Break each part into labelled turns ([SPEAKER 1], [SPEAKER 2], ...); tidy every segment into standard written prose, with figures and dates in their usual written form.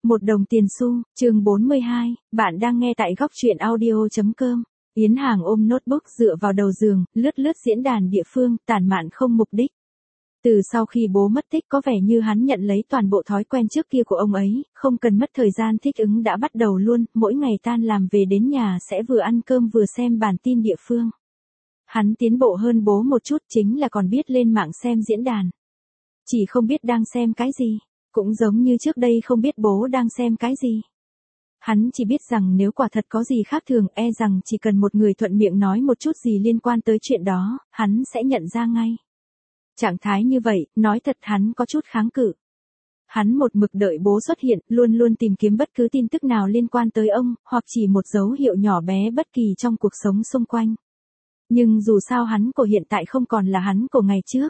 [SPEAKER 1] Một đồng tiền xu, chương 42, bạn đang nghe tại góc truyện audio.com. Yến Hàng ôm notebook dựa vào đầu giường, lướt diễn đàn địa phương, tản mạn không mục đích. Từ sau khi bố mất tích có vẻ như hắn nhận lấy toàn bộ thói quen trước kia của ông ấy, không cần mất thời gian thích ứng đã bắt đầu luôn, mỗi ngày tan làm về đến nhà sẽ vừa ăn cơm vừa xem bản tin địa phương. Hắn tiến bộ hơn bố một chút chính là còn biết lên mạng xem diễn đàn. Chỉ không biết đang xem cái gì. Cũng giống như trước đây không biết bố đang xem cái gì. Hắn chỉ biết rằng nếu quả thật có gì khác thường rằng chỉ cần một người thuận miệng nói một chút gì liên quan tới chuyện đó, hắn sẽ nhận ra ngay. Trạng thái như vậy, nói thật hắn có chút kháng cự. Hắn một mực đợi bố xuất hiện, luôn tìm kiếm bất cứ tin tức nào liên quan tới ông, hoặc chỉ một dấu hiệu nhỏ bé bất kỳ trong cuộc sống xung quanh. Nhưng dù sao hắn của hiện tại không còn là hắn của ngày trước.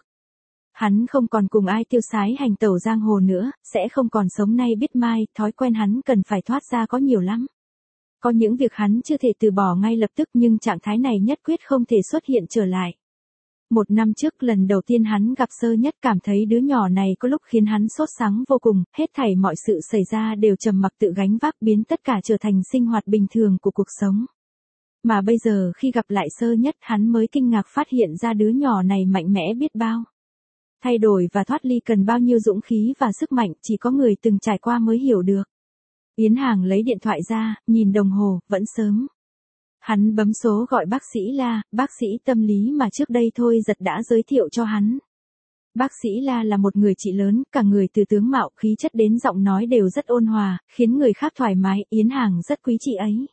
[SPEAKER 1] Hắn không còn cùng ai tiêu sái hành tẩu giang hồ nữa, sẽ không còn sống nay biết mai, thói quen hắn cần phải thoát ra có nhiều lắm. Có những việc hắn chưa thể từ bỏ ngay lập tức nhưng trạng thái này nhất quyết không thể xuất hiện trở lại. Một năm trước lần đầu tiên hắn gặp Sơ Nhất cảm thấy đứa nhỏ này có lúc khiến hắn sốt sắng vô cùng, hết thảy mọi sự xảy ra đều trầm mặc tự gánh vác biến tất cả trở thành sinh hoạt bình thường của cuộc sống. Mà bây giờ khi gặp lại Sơ Nhất hắn mới kinh ngạc phát hiện ra đứa nhỏ này mạnh mẽ biết bao. Thay đổi và thoát ly cần bao nhiêu dũng khí và sức mạnh chỉ có người từng trải qua mới hiểu được. Yến Hàng lấy điện thoại ra, nhìn đồng hồ, vẫn sớm. Hắn bấm số gọi bác sĩ La, bác sĩ tâm lý mà trước đây Thôi Giật đã giới thiệu cho hắn. Bác sĩ La là một người chị lớn, cả người từ tướng mạo khí chất đến giọng nói đều rất ôn hòa, khiến người khác thoải mái, Yến Hàng rất quý chị ấy.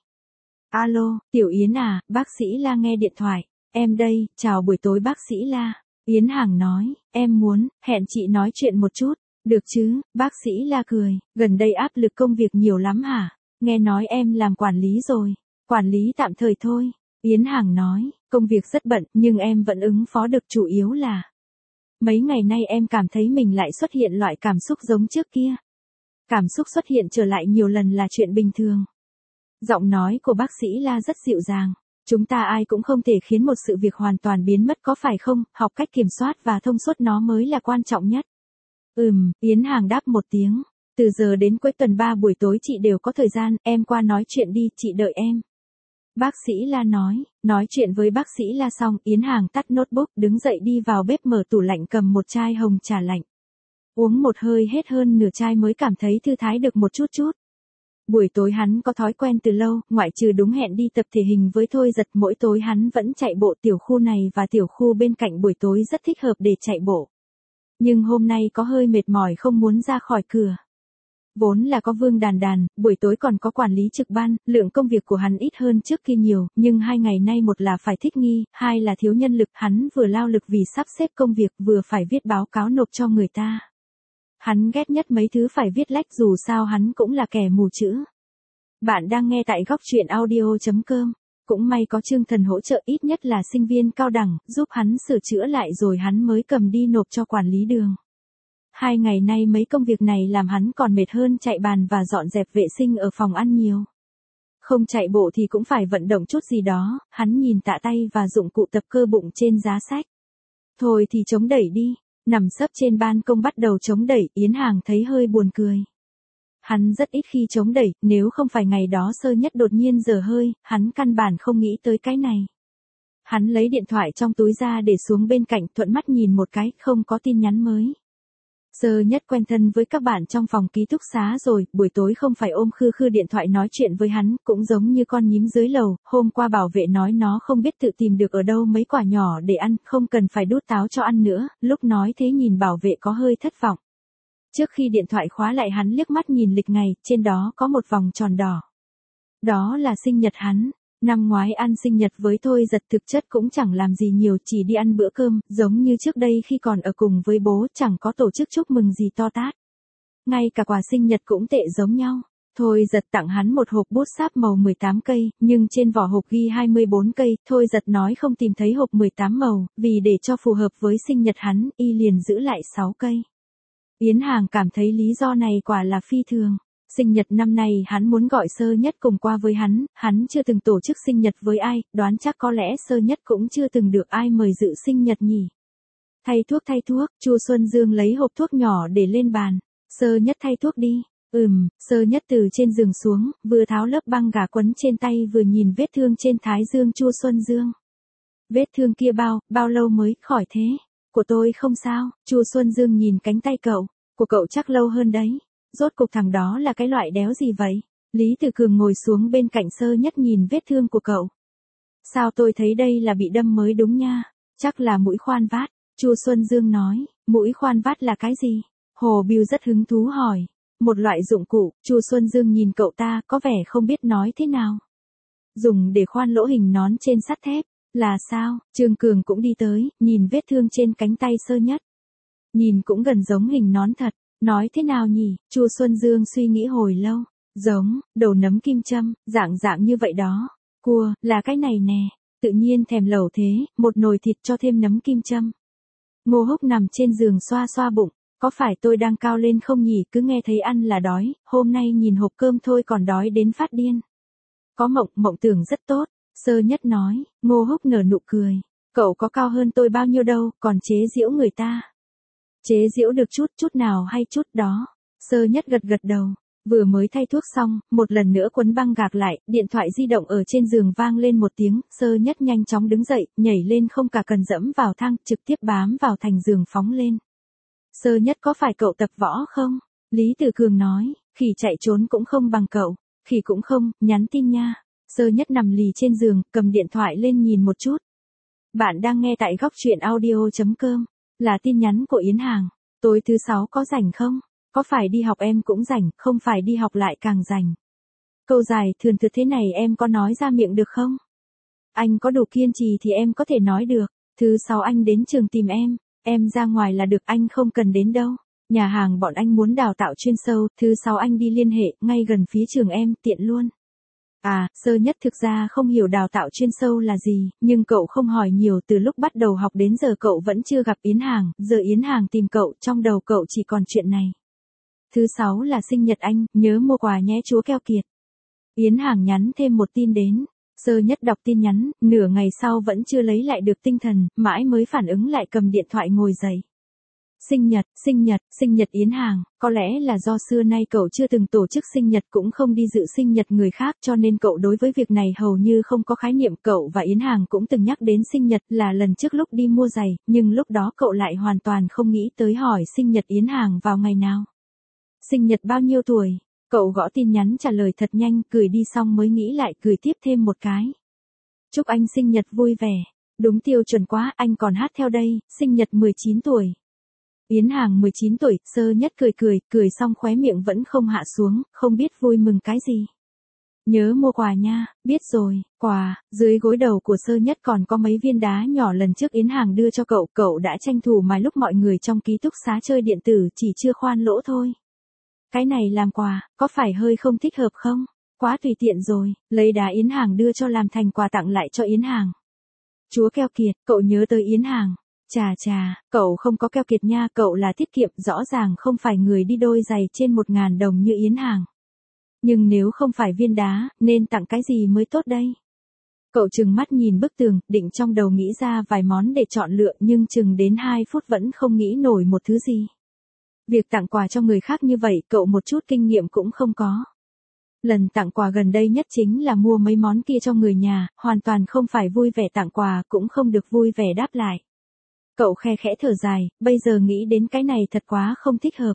[SPEAKER 1] Alo, Tiểu Yến à, bác sĩ La nghe điện thoại. Em đây, chào buổi tối bác sĩ La. Yến Hàng nói, em muốn, hẹn chị nói chuyện một chút, được chứ, bác sĩ La cười, gần đây áp lực công việc nhiều lắm hả, nghe nói em làm quản lý rồi, quản lý tạm thời thôi, Yến Hàng nói, công việc rất bận nhưng em vẫn ứng phó được chủ yếu là. Mấy ngày nay em cảm thấy mình lại xuất hiện loại cảm xúc giống trước kia. Cảm xúc xuất hiện trở lại nhiều lần là chuyện bình thường. Giọng nói của bác sĩ La rất dịu dàng. Chúng ta ai cũng không thể khiến một sự việc hoàn toàn biến mất có phải không, học cách kiểm soát và thông suốt nó mới là quan trọng nhất. Yến Hàng đáp một tiếng. Từ giờ đến cuối tuần 3 buổi tối chị đều có thời gian, em qua nói chuyện đi, chị đợi em. Bác sĩ La nói chuyện với bác sĩ La xong, Yến Hàng tắt notebook, đứng dậy đi vào bếp mở tủ lạnh cầm một chai hồng trà lạnh. Uống một hơi hết hơn nửa chai mới cảm thấy thư thái được một chút. Buổi tối hắn có thói quen từ lâu, ngoại trừ đúng hẹn đi tập thể hình với Thôi Giật mỗi tối hắn vẫn chạy bộ tiểu khu này và tiểu khu bên cạnh buổi tối rất thích hợp để chạy bộ. Nhưng hôm nay có hơi mệt mỏi không muốn ra khỏi cửa. Vốn là có Vương Đàn, buổi tối còn có quản lý trực ban, lượng công việc của hắn ít hơn trước kia nhiều, nhưng 2 ngày nay một là phải thích nghi, 2 là thiếu nhân lực, hắn vừa lao lực vì sắp xếp công việc vừa phải viết báo cáo nộp cho người ta. Hắn ghét nhất mấy thứ phải viết lách dù sao hắn cũng là kẻ mù chữ. Bạn đang nghe tại góc truyện audio.com. Cũng may có Trương Thần hỗ trợ ít nhất là sinh viên cao đẳng, giúp hắn sửa chữa lại rồi hắn mới cầm đi nộp cho quản lý đường. 2 ngày nay mấy công việc này làm hắn còn mệt hơn chạy bàn và dọn dẹp vệ sinh ở phòng ăn nhiều. Không chạy bộ thì cũng phải vận động chút gì đó, hắn nhìn tạ tay và dụng cụ tập cơ bụng trên giá sách. Thôi thì chống đẩy đi. Nằm sấp trên ban công bắt đầu chống đẩy, Yến Hàng thấy hơi buồn cười. Hắn rất ít khi chống đẩy, nếu không phải ngày đó Sơ Nhất đột nhiên dở hơi, hắn căn bản không nghĩ tới cái này. Hắn lấy điện thoại trong túi ra để xuống bên cạnh, thuận mắt nhìn một cái, không có tin nhắn mới. Sơ Nhất quen thân với các bạn trong phòng ký túc xá rồi, buổi tối không phải ôm khư điện thoại nói chuyện với hắn, cũng giống như con nhím dưới lầu, hôm qua bảo vệ nói nó không biết tự tìm được ở đâu mấy quả nhỏ để ăn, không cần phải đút táo cho ăn nữa, lúc nói thế nhìn bảo vệ có hơi thất vọng. Trước khi điện thoại khóa lại hắn liếc mắt nhìn lịch ngày, trên đó có một vòng tròn đỏ. Đó là sinh nhật hắn. Năm ngoái ăn sinh nhật với Thôi Giật thực chất cũng chẳng làm gì nhiều, chỉ đi ăn bữa cơm, giống như trước đây khi còn ở cùng với bố, chẳng có tổ chức chúc mừng gì to tát. Ngay cả quà sinh nhật cũng tệ giống nhau. Thôi Giật tặng hắn một hộp bút sáp màu 18 cây, nhưng trên vỏ hộp ghi 24 cây, Thôi Giật nói không tìm thấy hộp 18 màu, vì để cho phù hợp với sinh nhật hắn, y liền giữ lại 6 cây. Yến Hàng cảm thấy lý do này quả là phi thường. Sinh nhật năm nay hắn muốn gọi Sơ Nhất cùng qua với hắn chưa từng tổ chức sinh nhật với ai, đoán chắc có lẽ Sơ Nhất cũng chưa từng được ai mời dự sinh nhật nhỉ. Thay thuốc, Chu Xuân Dương lấy hộp thuốc nhỏ để lên bàn. Sơ Nhất thay thuốc đi. Sơ nhất từ trên giường xuống, vừa tháo lớp băng gạc quấn trên tay vừa nhìn vết thương trên thái dương Chu Xuân Dương. Vết thương kia bao lâu mới khỏi thế? Của tôi không sao, Chu Xuân Dương nhìn cánh tay cậu, của cậu chắc lâu hơn đấy. Rốt cục thằng đó là cái loại đéo gì vậy? Lý Từ Cường ngồi xuống bên cạnh Sơ Nhất nhìn vết thương của cậu. Sao tôi thấy đây là bị đâm mới đúng nha, chắc là mũi khoan vát. Chu Xuân Dương nói, mũi khoan vát là cái gì? Hồ Bưu rất hứng thú hỏi. Một loại dụng cụ, Chu Xuân Dương nhìn cậu ta có vẻ không biết nói thế nào. Dùng để khoan lỗ hình nón trên sắt thép, là sao? Trương Cường cũng đi tới, nhìn vết thương trên cánh tay Sơ Nhất. Nhìn cũng gần giống hình nón thật, nói thế nào nhỉ? Chu Xuân Dương suy nghĩ hồi lâu, giống, đầu nấm kim châm, dạng như vậy đó. Cua, là cái này nè, tự nhiên thèm lẩu thế, một nồi thịt cho thêm nấm kim châm. Ngô Húc nằm trên giường xoa xoa bụng. Có phải tôi đang cao lên không nhỉ, cứ nghe thấy ăn là đói, hôm nay nhìn hộp cơm thôi còn đói đến phát điên. Có mộng tưởng rất tốt, Sơ Nhất nói. Ngô Húc nở nụ cười. Cậu có cao hơn tôi bao nhiêu đâu, còn chế giễu người ta. Chế giễu được chút nào hay chút đó. Sơ Nhất gật đầu. Vừa mới thay thuốc xong, một lần nữa quấn băng gạc lại, điện thoại di động ở trên giường vang lên một tiếng, Sơ Nhất nhanh chóng đứng dậy, nhảy lên không cả cần dẫm vào thang, trực tiếp bám vào thành giường phóng lên. Sơ Nhất có phải cậu tập võ không? Lý Từ Cường nói, khỉ chạy trốn cũng không bằng cậu, khỉ cũng không, nhắn tin nha. Sơ Nhất nằm lì trên giường, cầm điện thoại lên nhìn một chút. Bạn đang nghe tại góc truyện audio.com, là tin nhắn của Yến Hàng. Tối thứ 6 có rảnh không? Có phải đi học em cũng rảnh, không phải đi học lại càng rảnh. Câu dài thườn thượt thế này em có nói ra miệng được không? Anh có đủ kiên trì thì em có thể nói được. Thứ 6 anh đến trường tìm em ra ngoài là được, anh không cần đến đâu. Nhà hàng bọn anh muốn đào tạo chuyên sâu, thứ 6 anh đi liên hệ, ngay gần phía trường em, tiện luôn. À, Sơ Nhất thực ra không hiểu đào tạo chuyên sâu là gì, nhưng cậu không hỏi nhiều, từ lúc bắt đầu học đến giờ cậu vẫn chưa gặp Yến Hàng, giờ Yến Hàng tìm cậu, trong đầu cậu chỉ còn chuyện này. Thứ 6 là sinh nhật anh, nhớ mua quà nhé chúa keo kiệt. Yến Hàng nhắn thêm một tin đến. Sơ Nhất đọc tin nhắn, nửa ngày sau vẫn chưa lấy lại được tinh thần, mãi mới phản ứng lại cầm điện thoại ngồi dậy. Sinh nhật Yến Hàng, có lẽ là do xưa nay cậu chưa từng tổ chức sinh nhật cũng không đi dự sinh nhật người khác cho nên cậu đối với việc này hầu như không có khái niệm. Cậu và Yến Hàng cũng từng nhắc đến sinh nhật là lần trước lúc đi mua giày, nhưng lúc đó cậu lại hoàn toàn không nghĩ tới hỏi sinh nhật Yến Hàng vào ngày nào. Sinh nhật bao nhiêu tuổi? Cậu gõ tin nhắn trả lời thật nhanh, cười đi xong mới nghĩ lại cười tiếp thêm một cái. Chúc anh sinh nhật vui vẻ. Đúng tiêu chuẩn quá, anh còn hát theo đây, sinh nhật 19 tuổi. Yến Hàng 19 tuổi, Sơ Nhất cười xong khóe miệng vẫn không hạ xuống, không biết vui mừng cái gì. Nhớ mua quà nha, biết rồi, quà, dưới gối đầu của Sơ Nhất còn có mấy viên đá nhỏ lần trước Yến Hàng đưa cho cậu đã tranh thủ mài lúc mọi người trong ký túc xá chơi điện tử chỉ chưa khoan lỗ thôi. Cái này làm quà, có phải hơi không thích hợp không? Quá tùy tiện rồi, lấy đá Yến Hàng đưa cho làm thành quà tặng lại cho Yến Hàng. Chúa keo kiệt, cậu nhớ tới Yến Hàng. Chà, cậu không có keo kiệt nha, cậu là tiết kiệm, rõ ràng không phải người đi đôi giày trên 1.000 đồng như Yến Hàng. Nhưng nếu không phải viên đá, nên tặng cái gì mới tốt đây? Cậu trừng mắt nhìn bức tường, định trong đầu nghĩ ra vài món để chọn lựa nhưng chừng đến 2 phút vẫn không nghĩ nổi một thứ gì. Việc tặng quà cho người khác như vậy cậu một chút kinh nghiệm cũng không có. Lần tặng quà gần đây nhất chính là mua mấy món kia cho người nhà, hoàn toàn không phải vui vẻ tặng quà cũng không được vui vẻ đáp lại. Cậu khe khẽ thở dài, bây giờ nghĩ đến cái này thật quá không thích hợp.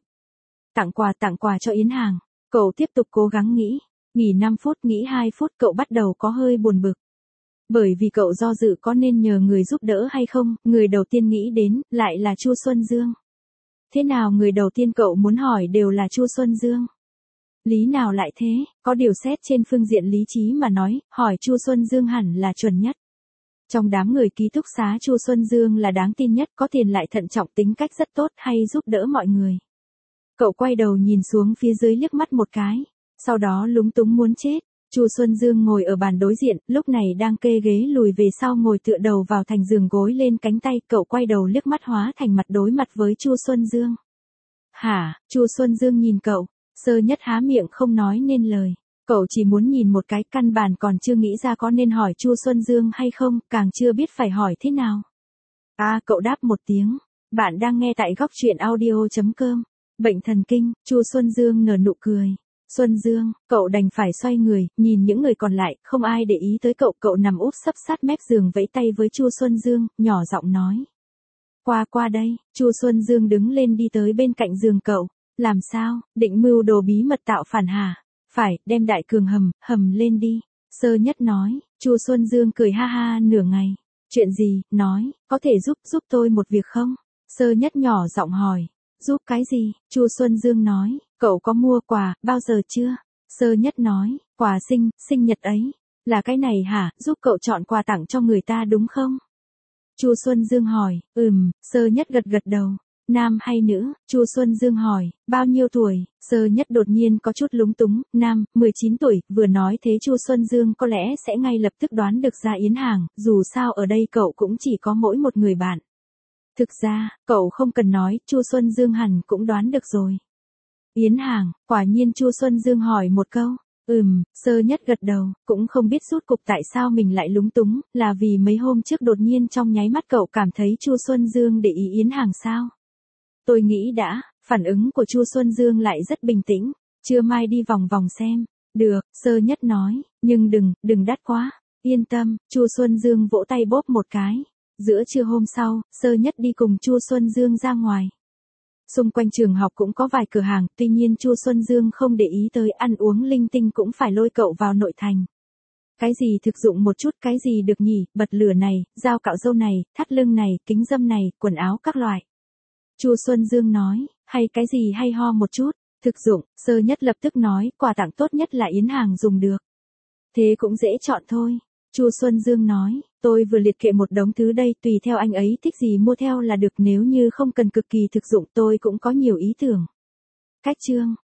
[SPEAKER 1] Tặng quà cho Yến Hàng. Cậu tiếp tục cố gắng nghỉ 5 phút, nghỉ 2 phút cậu bắt đầu có hơi buồn bực. Bởi vì cậu do dự có nên nhờ người giúp đỡ hay không, người đầu tiên nghĩ đến, lại là Chu Xuân Dương. Thế nào người đầu tiên cậu muốn hỏi đều là Chu Xuân Dương? Lý nào lại thế, có điều xét trên phương diện lý trí mà nói, hỏi Chu Xuân Dương hẳn là chuẩn nhất. Trong đám người ký túc xá Chu Xuân Dương là đáng tin nhất, có tiền lại thận trọng, tính cách rất tốt, hay giúp đỡ mọi người. Cậu quay đầu nhìn xuống phía dưới liếc mắt một cái, sau đó lúng túng muốn chết. Chu Xuân Dương ngồi ở bàn đối diện, lúc này đang kê ghế lùi về sau ngồi tựa đầu vào thành giường gối lên cánh tay, cậu quay đầu liếc mắt hóa thành mặt đối mặt với Chu Xuân Dương. Hả? Chu Xuân Dương nhìn cậu, Sơ Nhất há miệng không nói nên lời. Cậu chỉ muốn nhìn một cái, căn bản còn chưa nghĩ ra có nên hỏi Chu Xuân Dương hay không, càng chưa biết phải hỏi thế nào. À, cậu đáp một tiếng. Bạn đang nghe tại góc truyện audio.com. Bệnh thần kinh, Chu Xuân Dương nở nụ cười. Xuân Dương, cậu đành phải xoay người, nhìn những người còn lại, không ai để ý tới cậu, cậu nằm úp sấp sát mép giường vẫy tay với Chu Xuân Dương, nhỏ giọng nói. Qua đây, Chu Xuân Dương đứng lên đi tới bên cạnh giường cậu. Làm sao, định mưu đồ bí mật tạo phản hả? Phải, đem Đại Cường hầm lên đi. Sơ Nhất nói, Chu Xuân Dương cười ha ha nửa ngày. Chuyện gì, nói, có thể giúp tôi một việc không? Sơ Nhất nhỏ giọng hỏi. Giúp cái gì? Chu Xuân Dương nói, cậu có mua quà, bao giờ chưa? Sơ Nhất nói, quà sinh nhật ấy. Là cái này hả, giúp cậu chọn quà tặng cho người ta đúng không? Chu Xuân Dương hỏi, Sơ Nhất gật đầu. Nam hay nữ? Chu Xuân Dương hỏi, bao nhiêu tuổi? Sơ Nhất đột nhiên có chút lúng túng, nam, 19 tuổi, vừa nói thế Chu Xuân Dương có lẽ sẽ ngay lập tức đoán được ra Yến Hàng, dù sao ở đây cậu cũng chỉ có mỗi một người bạn. Thực ra, cậu không cần nói, Chu Xuân Dương hẳn cũng đoán được rồi. Yến Hàng, quả nhiên Chu Xuân Dương hỏi một câu. Sơ Nhất gật đầu, cũng không biết rốt cục tại sao mình lại lúng túng, là vì mấy hôm trước đột nhiên trong nháy mắt cậu cảm thấy Chu Xuân Dương để ý Yến Hàng sao? Tôi nghĩ đã, phản ứng của Chu Xuân Dương lại rất bình tĩnh, trưa mai đi vòng vòng xem. Được, Sơ Nhất nói, nhưng đừng đắt quá. Yên tâm, Chu Xuân Dương vỗ tay bóp một cái. Giữa trưa hôm sau, Sơ Nhất đi cùng Chu Xuân Dương ra ngoài. Xung quanh trường học cũng có vài cửa hàng, tuy nhiên Chu Xuân Dương không để ý tới, ăn uống linh tinh cũng phải lôi cậu vào nội thành. Cái gì thực dụng một chút, cái gì được nhỉ, bật lửa này, dao cạo râu này, thắt lưng này, kính râm này, quần áo các loại. Chu Xuân Dương nói, hay cái gì hay ho một chút, thực dụng, Sơ Nhất lập tức nói, quà tặng tốt nhất là Yến Hàng dùng được. Thế cũng dễ chọn thôi. Chu Xuân Dương nói, tôi vừa liệt kê một đống thứ đây, tùy theo anh ấy thích gì mua theo là được, nếu như không cần cực kỳ thực dụng tôi cũng có nhiều ý tưởng. Cách chương